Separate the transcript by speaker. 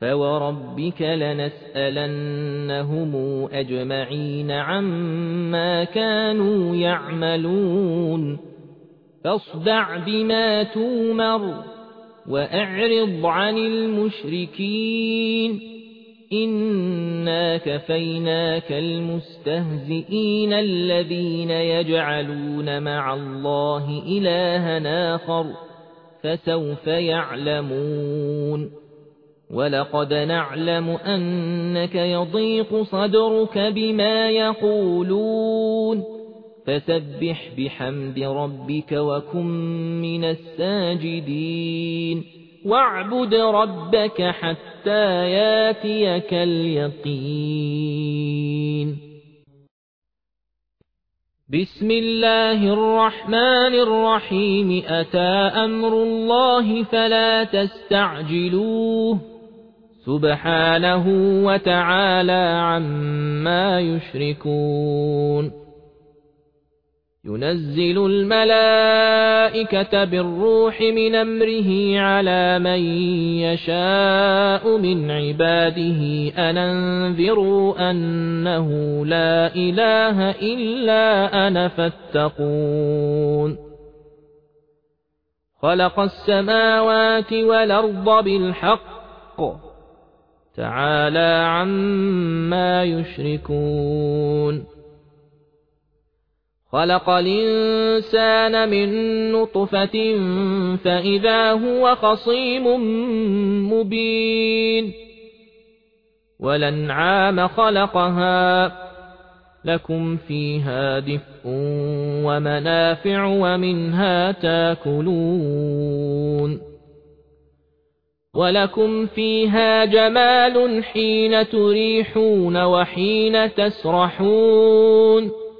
Speaker 1: فوربك لنسألنهم أجمعين عما كانوا يعملون فاصدع بما تومر وأعرض عن المشركين إنا كفيناك المستهزئين الذين يجعلون مع الله إلها آخر فسوف يعلمون ولقد نعلم أنك يضيق صدرك بما يقولون فسبح بحمد ربك وكن من الساجدين واعبد ربك حتى ياتيك اليقين بسم الله الرحمن الرحيم أتى أمر الله فلا تستعجلوه سبحانه وتعالى عما يشركون ينزل الملائكة بالروح من أمره على من يشاء من عباده أن أنذروا أنه لا إله إلا أنا فاتقون خلق السماوات والأرض بالحق تعالى عما يشركون خلق الإنسان من نطفة فإذا هو خصيم مبين والأنعام خلقها لكم فيها دفء ومنافع ومنها تاكلون ولكم فيها جمال حين تريحون وحين تسرحون